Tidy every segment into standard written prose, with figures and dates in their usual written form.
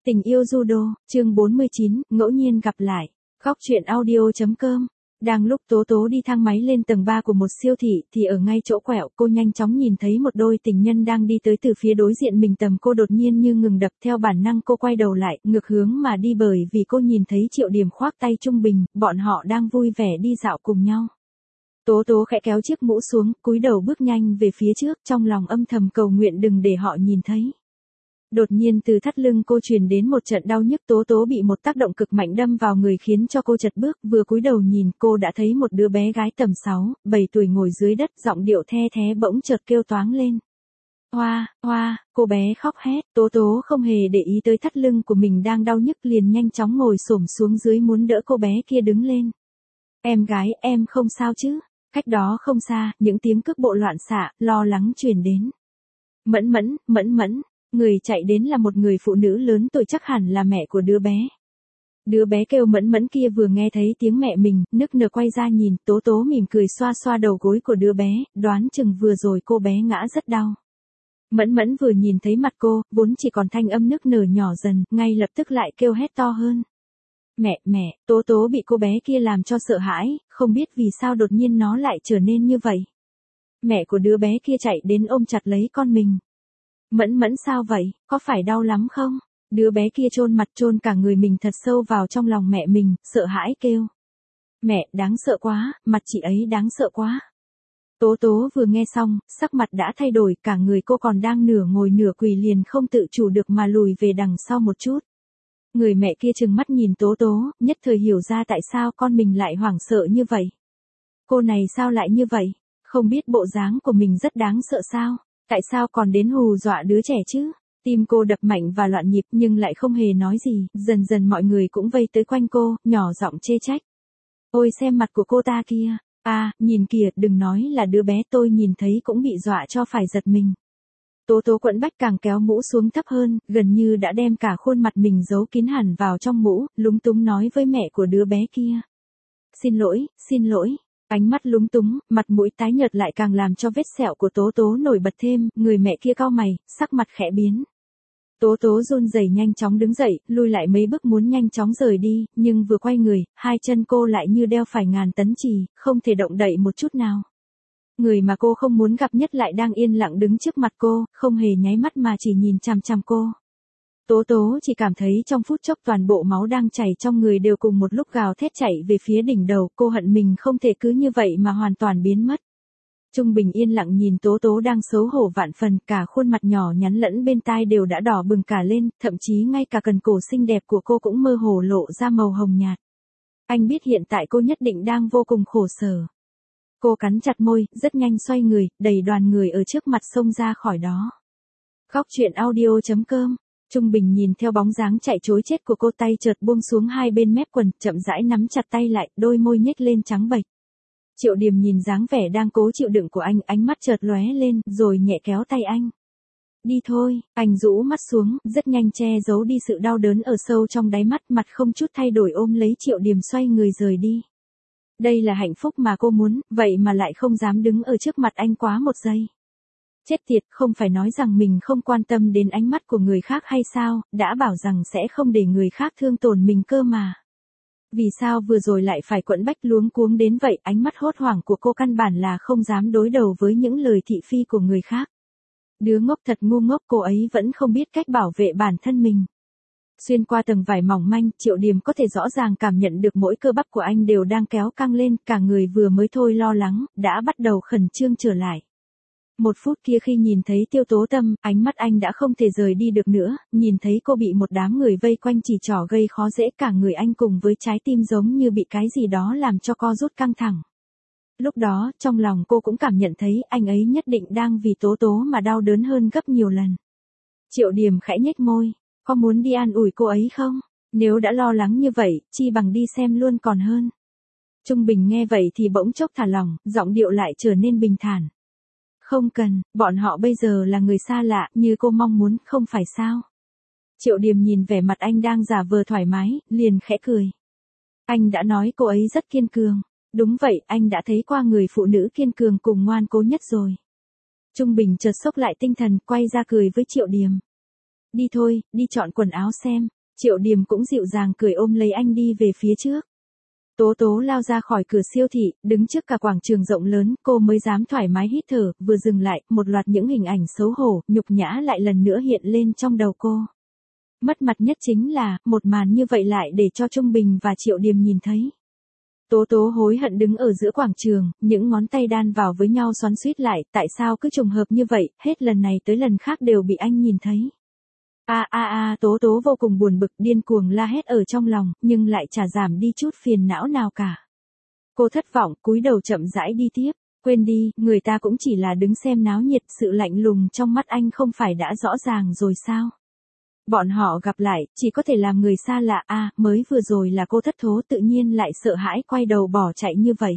Tình yêu judo, chương 49, ngẫu nhiên gặp lại. Góc truyện audio.com. Đang lúc Tố Tố đi thang máy lên tầng 3 của một siêu thị thì ở ngay chỗ quẹo cô nhanh chóng nhìn thấy một đôi tình nhân đang đi tới từ phía đối diện mình, tầm cô đột nhiên như ngừng đập, theo bản năng cô quay đầu lại, ngược hướng mà đi, bởi vì cô nhìn thấy Triệu Điểm khoác tay Trung Bình, bọn họ đang vui vẻ đi dạo cùng nhau. Tố Tố khẽ kéo chiếc mũ xuống, cúi đầu bước nhanh về phía trước, trong lòng âm thầm cầu nguyện đừng để họ nhìn thấy. Đột nhiên từ thắt lưng cô truyền đến một trận đau nhức, Tố Tố bị một tác động cực mạnh đâm vào người khiến cho cô chật bước, vừa cúi đầu nhìn cô đã thấy một đứa bé gái tầm 6, 7 tuổi ngồi dưới đất, giọng điệu the thé bỗng chợt kêu toáng lên. Hoa, hoa, cô bé khóc hét, Tố Tố không hề để ý tới thắt lưng của mình đang đau nhức, liền nhanh chóng ngồi xổm xuống dưới muốn đỡ cô bé kia đứng lên. Em gái, em không sao chứ? Cách đó không xa, những tiếng cước bộ loạn xạ, lo lắng truyền đến. Mẫn mẫn. Người chạy đến là một người phụ nữ lớn tuổi, chắc hẳn là mẹ của đứa bé. Đứa bé kêu mẫn mẫn kia vừa nghe thấy tiếng mẹ mình, nức nở quay ra nhìn, Tố Tố mỉm cười xoa xoa đầu gối của đứa bé, đoán chừng vừa rồi cô bé ngã rất đau. Mẫn mẫn vừa nhìn thấy mặt cô, vốn chỉ còn thanh âm nức nở nhỏ dần, ngay lập tức lại kêu hét to hơn. Mẹ, Tố Tố bị cô bé kia làm cho sợ hãi, không biết vì sao đột nhiên nó lại trở nên như vậy. Mẹ của đứa bé kia chạy đến ôm chặt lấy con mình. Mẫn sao vậy, có phải đau lắm không? Đứa bé kia chôn mặt chôn cả người mình thật sâu vào trong lòng mẹ mình, sợ hãi kêu. Mẹ, đáng sợ quá, mặt chị ấy đáng sợ quá. Tố Tố vừa nghe xong, sắc mặt đã thay đổi, cả người cô còn đang nửa ngồi nửa quỳ liền không tự chủ được mà lùi về đằng sau một chút. Người mẹ kia trừng mắt nhìn Tố Tố, nhất thời hiểu ra tại sao con mình lại hoảng sợ như vậy. Cô này sao lại như vậy? Không biết bộ dáng của mình rất đáng sợ sao? Tại sao còn đến hù dọa đứa trẻ chứ? Tim cô đập mạnh và loạn nhịp nhưng lại không hề nói gì, dần dần mọi người cũng vây tới quanh cô, nhỏ giọng chê trách. Ôi xem mặt của cô ta kia, nhìn kìa, đừng nói là đứa bé, tôi nhìn thấy cũng bị dọa cho phải giật mình. Tố Tố quẫn bách càng kéo mũ xuống thấp hơn, gần như đã đem cả khuôn mặt mình giấu kín hẳn vào trong mũ, lúng túng nói với mẹ của đứa bé kia. Xin lỗi. Ánh mắt lúng túng, mặt mũi tái nhợt lại càng làm cho vết sẹo của Tố Tố nổi bật thêm, người mẹ kia cau mày, sắc mặt khẽ biến. Tố Tố run rẩy nhanh chóng đứng dậy, lui lại mấy bước muốn nhanh chóng rời đi, nhưng vừa quay người, hai chân cô lại như đeo phải ngàn tấn chì, không thể động đậy một chút nào. Người mà cô không muốn gặp nhất lại đang yên lặng đứng trước mặt cô, không hề nháy mắt mà chỉ nhìn chằm chằm cô. Tố Tố chỉ cảm thấy trong phút chốc toàn bộ máu đang chảy trong người đều cùng một lúc gào thét chạy về phía đỉnh đầu, cô hận mình không thể cứ như vậy mà hoàn toàn biến mất. Trung Bình yên lặng nhìn Tố Tố đang xấu hổ vạn phần, cả khuôn mặt nhỏ nhắn lẫn bên tai đều đã đỏ bừng cả lên, thậm chí ngay cả cần cổ xinh đẹp của cô cũng mơ hồ lộ ra màu hồng nhạt. Anh biết hiện tại cô nhất định đang vô cùng khổ sở. Cô cắn chặt môi, rất nhanh xoay người, đẩy đoàn người ở trước mặt xông ra khỏi đó. Góc truyện audio.com. Trung Bình nhìn theo bóng dáng chạy trối chết của cô, tay chợt buông xuống hai bên mép quần, chậm rãi nắm chặt tay lại, đôi môi nhếch lên trắng bệch. Triệu Điểm nhìn dáng vẻ đang cố chịu đựng của anh, ánh mắt chợt lóe lên, rồi nhẹ kéo tay anh. Đi thôi, anh rũ mắt xuống, rất nhanh che giấu đi sự đau đớn ở sâu trong đáy mắt, mặt không chút thay đổi ôm lấy Triệu Điểm xoay người rời đi. Đây là hạnh phúc mà cô muốn, vậy mà lại không dám đứng ở trước mặt anh quá một giây. Chết tiệt, không phải nói rằng mình không quan tâm đến ánh mắt của người khác hay sao, đã bảo rằng sẽ không để người khác thương tổn mình cơ mà. Vì sao vừa rồi lại phải quẫn bách luống cuống đến vậy, ánh mắt hốt hoảng của cô căn bản là không dám đối đầu với những lời thị phi của người khác. Đứa ngốc thật ngu ngốc, cô ấy vẫn không biết cách bảo vệ bản thân mình. Xuyên qua tầng vải mỏng manh, Triệu Điểm có thể rõ ràng cảm nhận được mỗi cơ bắp của anh đều đang kéo căng lên, cả người vừa mới thôi lo lắng, đã bắt đầu khẩn trương trở lại. Một phút kia khi nhìn thấy Tiêu Tố Tâm, ánh mắt anh đã không thể rời đi được nữa, nhìn thấy cô bị một đám người vây quanh chỉ trỏ gây khó dễ, cả người anh cùng với trái tim giống như bị cái gì đó làm cho co rút căng thẳng. Lúc đó, trong lòng cô cũng cảm nhận thấy anh ấy nhất định đang vì Tố Tố mà đau đớn hơn gấp nhiều lần. Triệu Điểm khẽ nhếch môi, có muốn đi an ủi cô ấy không? Nếu đã lo lắng như vậy, chi bằng đi xem luôn còn hơn. Trung Bình nghe vậy thì bỗng chốc thả lỏng, giọng điệu lại trở nên bình thản. Không cần, bọn họ bây giờ là người xa lạ, như cô mong muốn, không phải sao? Triệu Điểm nhìn vẻ mặt anh đang giả vờ thoải mái, liền khẽ cười. Anh đã nói cô ấy rất kiên cường. Đúng vậy, anh đã thấy qua người phụ nữ kiên cường cùng ngoan cố nhất rồi. Trung Bình chợt sốc lại tinh thần, quay ra cười với Triệu Điểm. Đi thôi, đi chọn quần áo xem. Triệu Điềm cũng dịu dàng cười ôm lấy anh đi về phía trước. Tố tố lao ra khỏi cửa siêu thị, đứng trước cả quảng trường rộng lớn, cô mới dám thoải mái hít thở, vừa dừng lại, một loạt những hình ảnh xấu hổ, nhục nhã lại lần nữa hiện lên trong đầu cô. Mất mặt nhất chính là, một màn như vậy lại để cho Trung Bình và Triệu Điềm nhìn thấy. Tố tố hối hận đứng ở giữa quảng trường, những ngón tay đan vào với nhau xoắn xuýt lại, tại sao cứ trùng hợp như vậy, hết lần này tới lần khác đều bị anh nhìn thấy. Tố tố vô cùng buồn bực, điên cuồng la hét ở trong lòng, nhưng lại chả giảm đi chút phiền não nào cả. Cô thất vọng, cúi đầu chậm rãi đi tiếp, quên đi, người ta cũng chỉ là đứng xem náo nhiệt, sự lạnh lùng trong mắt anh không phải đã rõ ràng rồi sao? Bọn họ gặp lại, chỉ có thể làm người xa lạ, mới vừa rồi là cô thất thố tự nhiên lại sợ hãi quay đầu bỏ chạy như vậy.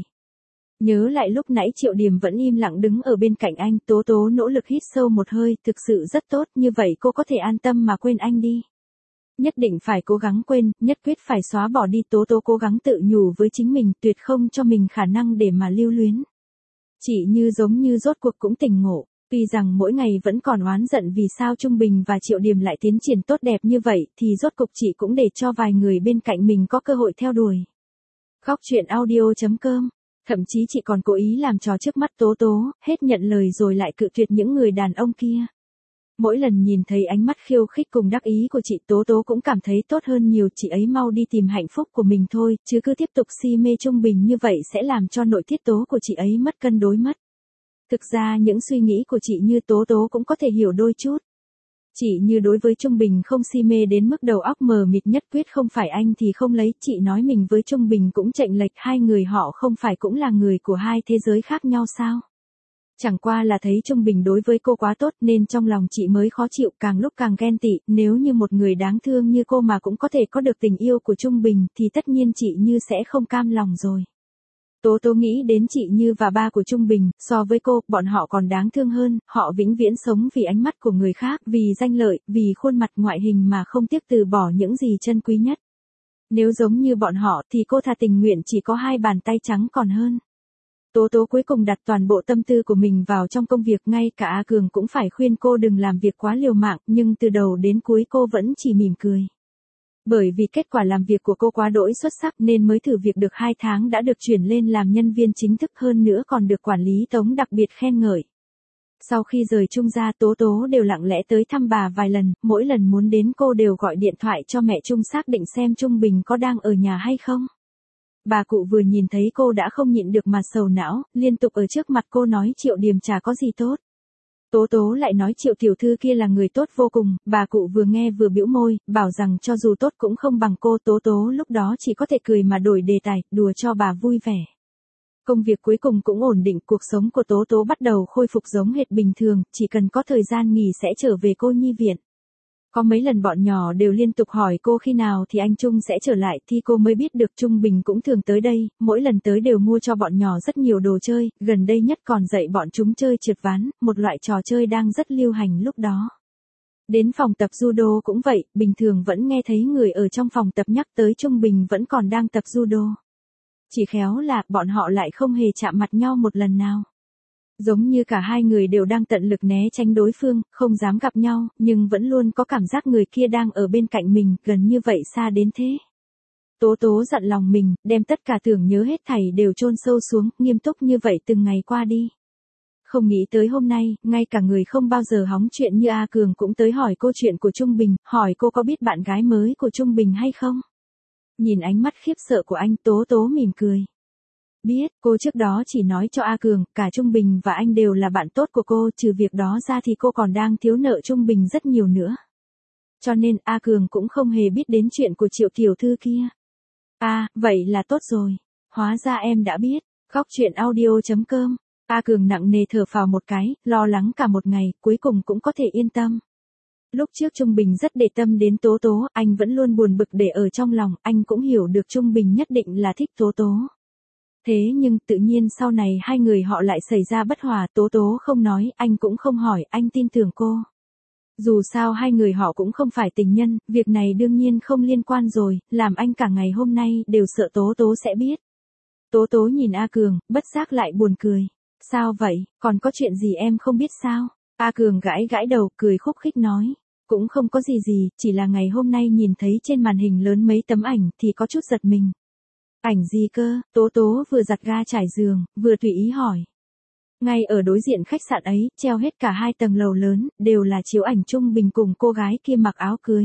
Nhớ lại lúc nãy Triệu Điềm vẫn im lặng đứng ở bên cạnh anh, tố tố nỗ lực hít sâu một hơi, thực sự rất tốt, như vậy cô có thể an tâm mà quên anh đi. Nhất định phải cố gắng quên, nhất quyết phải xóa bỏ đi, tố tố cố gắng tự nhủ với chính mình, tuyệt không cho mình khả năng để mà lưu luyến. Chị như giống như rốt cuộc cũng tỉnh ngộ, tuy rằng mỗi ngày vẫn còn oán giận vì sao Trung Bình và Triệu Điềm lại tiến triển tốt đẹp như vậy, thì rốt cục chị cũng để cho vài người bên cạnh mình có cơ hội theo đuổi. Khóc chuyện audio.com. Thậm chí chị còn cố ý làm trò trước mắt tố tố, hết nhận lời rồi lại cự tuyệt những người đàn ông kia. Mỗi lần nhìn thấy ánh mắt khiêu khích cùng đắc ý của chị, tố tố cũng cảm thấy tốt hơn nhiều, chị ấy mau đi tìm hạnh phúc của mình thôi, chứ cứ tiếp tục si mê Trung Bình như vậy sẽ làm cho nội tiết tố của chị ấy mất cân đối mất. Thực ra những suy nghĩ của chị Như tố tố cũng có thể hiểu đôi chút. Chị Như đối với Trung Bình không si mê đến mức đầu óc mờ mịt, nhất quyết không phải anh thì không lấy, chị nói mình với Trung Bình cũng chệnh lệch, hai người họ không phải cũng là người của hai thế giới khác nhau sao? Chẳng qua là thấy Trung Bình đối với cô quá tốt nên trong lòng chị mới khó chịu, càng lúc càng ghen tị, nếu như một người đáng thương như cô mà cũng có thể có được tình yêu của Trung Bình thì tất nhiên chị Như sẽ không cam lòng rồi. Tố tố nghĩ đến chị Như và ba của Trung Bình, so với cô, bọn họ còn đáng thương hơn, họ vĩnh viễn sống vì ánh mắt của người khác, vì danh lợi, vì khuôn mặt ngoại hình mà không tiếc từ bỏ những gì chân quý nhất. Nếu giống như bọn họ thì cô thà tình nguyện chỉ có hai bàn tay trắng còn hơn. Tố tố cuối cùng đặt toàn bộ tâm tư của mình vào trong công việc, ngay cả A Cường cũng phải khuyên cô đừng làm việc quá liều mạng, nhưng từ đầu đến cuối cô vẫn chỉ mỉm cười. Bởi vì kết quả làm việc của cô quá đỗi xuất sắc nên mới thử việc được 2 tháng đã được chuyển lên làm nhân viên chính thức, hơn nữa còn được quản lý Tống đặc biệt khen ngợi. Sau khi rời Trung gia, tố tố đều lặng lẽ tới thăm bà vài lần, mỗi lần muốn đến cô đều gọi điện thoại cho mẹ Trung xác định xem Trung Bình có đang ở nhà hay không. Bà cụ vừa nhìn thấy cô đã không nhịn được mà sầu não, liên tục ở trước mặt cô nói Triệu Điềm chả có gì tốt. Tố tố lại nói Triệu tiểu thư kia là người tốt vô cùng, bà cụ vừa nghe vừa bĩu môi, bảo rằng cho dù tốt cũng không bằng cô. Tố tố lúc đó chỉ có thể cười mà đổi đề tài, đùa cho bà vui vẻ. Công việc cuối cùng cũng ổn định, cuộc sống của tố tố bắt đầu khôi phục giống hệt bình thường, chỉ cần có thời gian nghỉ sẽ trở về cô nhi viện. Có mấy lần bọn nhỏ đều liên tục hỏi cô khi nào thì anh Trung sẽ trở lại, thì cô mới biết được Trung Bình cũng thường tới đây, mỗi lần tới đều mua cho bọn nhỏ rất nhiều đồ chơi, gần đây nhất còn dạy bọn chúng chơi trượt ván, một loại trò chơi đang rất lưu hành lúc đó. Đến phòng tập judo cũng vậy, bình thường vẫn nghe thấy người ở trong phòng tập nhắc tới Trung Bình vẫn còn đang tập judo. Chỉ khéo là bọn họ lại không hề chạm mặt nhau một lần nào. Giống như cả hai người đều đang tận lực né tránh đối phương, không dám gặp nhau, nhưng vẫn luôn có cảm giác người kia đang ở bên cạnh mình, gần như vậy xa đến thế. Tố tố dặn lòng mình, đem tất cả tưởng nhớ hết thảy đều chôn sâu xuống, nghiêm túc như vậy từng ngày qua đi. Không nghĩ tới hôm nay, ngay cả người không bao giờ hóng chuyện như A Cường cũng tới hỏi cô chuyện của Trung Bình, hỏi cô có biết bạn gái mới của Trung Bình hay không. Nhìn ánh mắt khiếp sợ của anh, tố tố mỉm cười. Biết, cô trước đó chỉ nói cho A Cường, cả Trung Bình và anh đều là bạn tốt của cô, trừ việc đó ra thì cô còn đang thiếu nợ Trung Bình rất nhiều nữa. Cho nên A Cường cũng không hề biết đến chuyện của Triệu tiểu thư kia. Vậy là tốt rồi. Hóa ra em đã biết. Khóc chuyện audio.com. A Cường nặng nề thở phào một cái, lo lắng cả một ngày, cuối cùng cũng có thể yên tâm. Lúc trước Trung Bình rất để tâm đến tố tố, anh vẫn luôn buồn bực để ở trong lòng, anh cũng hiểu được Trung Bình nhất định là thích tố tố. Thế nhưng tự nhiên sau này hai người họ lại xảy ra bất hòa, tố tố không nói, anh cũng không hỏi, anh tin tưởng cô. Dù sao hai người họ cũng không phải tình nhân, việc này đương nhiên không liên quan rồi, làm anh cả ngày hôm nay đều sợ tố tố sẽ biết. Tố tố nhìn A Cường, bất giác lại buồn cười. Sao vậy, còn có chuyện gì em không biết sao? A Cường gãi gãi đầu, cười khúc khích nói. Cũng không có gì, chỉ là ngày hôm nay nhìn thấy trên màn hình lớn mấy tấm ảnh thì có chút giật mình. Ảnh gì cơ? Tố Tố vừa giặt ga trải giường, vừa tùy ý hỏi. Ngay ở đối diện khách sạn ấy, treo hết cả 2 tầng lầu lớn, đều là chiếu ảnh Trung Bình cùng cô gái kia mặc áo cưới.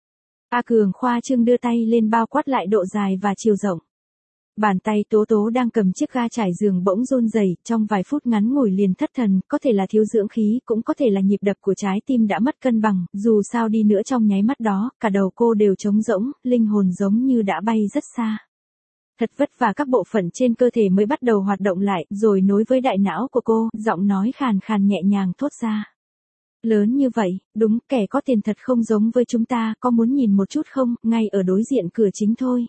A Cường khoa trương đưa tay lên bao quát lại độ dài và chiều rộng. Bàn tay Tố Tố đang cầm chiếc ga trải giường bỗng run rẩy, trong vài phút ngắn ngủi liền thất thần, có thể là thiếu dưỡng khí, cũng có thể là nhịp đập của trái tim đã mất cân bằng, dù sao đi nữa trong nháy mắt đó, cả đầu cô đều trống rỗng, linh hồn giống như đã bay rất xa. Thật vất vả các bộ phận trên cơ thể mới bắt đầu hoạt động lại, rồi nối với đại não của cô, giọng nói khàn khàn nhẹ nhàng thốt ra. Lớn như vậy, đúng, kẻ có tiền thật không giống với chúng ta, có muốn nhìn một chút không, ngay ở đối diện cửa chính thôi.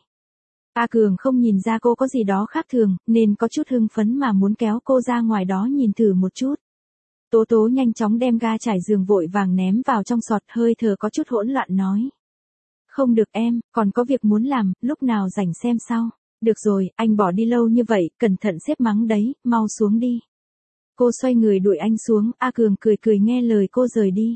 A Cường không nhìn ra cô có gì đó khác thường, nên có chút hưng phấn mà muốn kéo cô ra ngoài đó nhìn thử một chút. Tố Tố nhanh chóng đem ga trải giường vội vàng ném vào trong sọt, hơi thở có chút hỗn loạn nói. Không được em, còn có việc muốn làm, lúc nào rảnh xem sau. Được rồi, anh bỏ đi lâu như vậy, cẩn thận sếp mắng đấy, mau xuống đi. Cô xoay người đuổi anh xuống, A Cường cười cười nghe lời cô rời đi.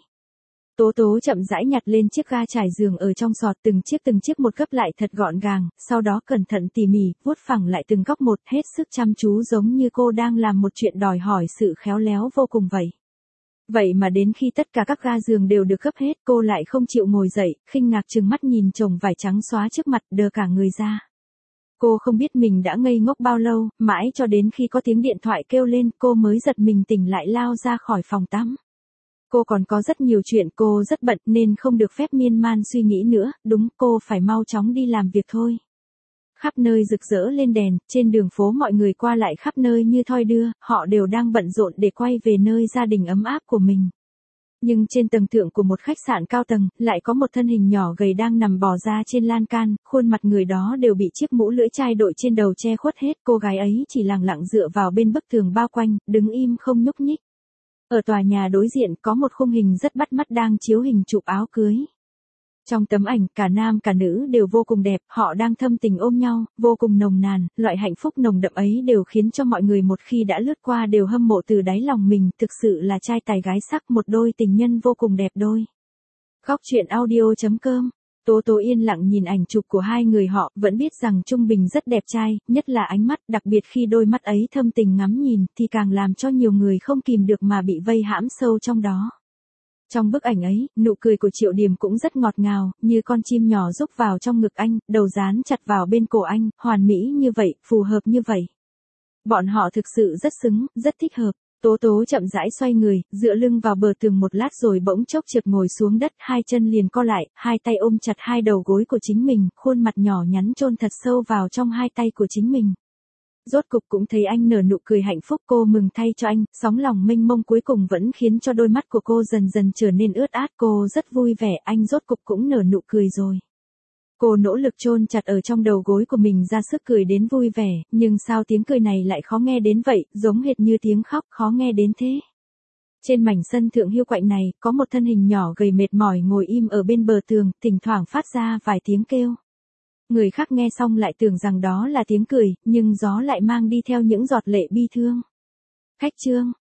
Tố Tố chậm rãi nhặt lên chiếc ga trải giường ở trong sọt từng chiếc một gấp lại thật gọn gàng, sau đó cẩn thận tỉ mỉ, vuốt phẳng lại từng góc một, hết sức chăm chú giống như cô đang làm một chuyện đòi hỏi sự khéo léo vô cùng vậy. Vậy mà đến khi tất cả các ga giường đều được gấp hết, cô lại không chịu ngồi dậy, khinh ngạc trừng mắt nhìn chồng vải trắng xóa trước mặt, đờ cả người ra. Cô không biết mình đã ngây ngốc bao lâu, mãi cho đến khi có tiếng điện thoại kêu lên, cô mới giật mình tỉnh lại lao ra khỏi phòng tắm. Cô còn có rất nhiều chuyện, cô rất bận nên không được phép miên man suy nghĩ nữa, đúng, cô phải mau chóng đi làm việc thôi. Khắp nơi rực rỡ lên đèn, trên đường phố mọi người qua lại khắp nơi như thoi đưa, họ đều đang bận rộn để quay về nơi gia đình ấm áp của mình. Nhưng trên tầng thượng của một khách sạn cao tầng, lại có một thân hình nhỏ gầy đang nằm bò ra trên lan can, khuôn mặt người đó đều bị chiếc mũ lưỡi chai đội trên đầu che khuất hết, cô gái ấy chỉ lặng lặng dựa vào bên bức tường bao quanh, đứng im không nhúc nhích. Ở tòa nhà đối diện có một khung hình rất bắt mắt đang chiếu hình chụp áo cưới. Trong tấm ảnh, cả nam cả nữ đều vô cùng đẹp, họ đang thâm tình ôm nhau, vô cùng nồng nàn, loại hạnh phúc nồng đậm ấy đều khiến cho mọi người một khi đã lướt qua đều hâm mộ từ đáy lòng mình, thực sự là trai tài gái sắc, một đôi tình nhân vô cùng đẹp đôi. Góc truyện audio.com. Tố Tố yên lặng nhìn ảnh chụp của hai người họ, vẫn biết rằng Trung Bình rất đẹp trai, nhất là ánh mắt, đặc biệt khi đôi mắt ấy thâm tình ngắm nhìn, thì càng làm cho nhiều người không kìm được mà bị vây hãm sâu trong đó. Trong bức ảnh ấy, nụ cười của Triệu Điềm cũng rất ngọt ngào, như con chim nhỏ rúc vào trong ngực anh, đầu dán chặt vào bên cổ anh, hoàn mỹ như vậy, phù hợp như vậy. Bọn họ thực sự rất xứng, rất thích hợp. Tố Tố chậm rãi xoay người, dựa lưng vào bờ tường một lát rồi bỗng chốc trượt ngồi xuống đất, hai chân liền co lại, hai tay ôm chặt hai đầu gối của chính mình, khuôn mặt nhỏ nhắn chôn thật sâu vào trong hai tay của chính mình. Rốt cục cũng thấy anh nở nụ cười hạnh phúc, cô mừng thay cho anh, sóng lòng mênh mông cuối cùng vẫn khiến cho đôi mắt của cô dần dần trở nên ướt át, cô rất vui vẻ, anh rốt cục cũng nở nụ cười rồi. Cô nỗ lực chôn chặt ở trong đầu gối của mình ra sức cười đến vui vẻ, nhưng sao tiếng cười này lại khó nghe đến vậy, giống hệt như tiếng khóc, khó nghe đến thế. Trên mảnh sân thượng hiu quạnh này, có một thân hình nhỏ gầy mệt mỏi ngồi im ở bên bờ tường, thỉnh thoảng phát ra vài tiếng kêu. Người khác nghe xong lại tưởng rằng đó là tiếng cười, nhưng gió lại mang đi theo những giọt lệ bi thương. Khách trương,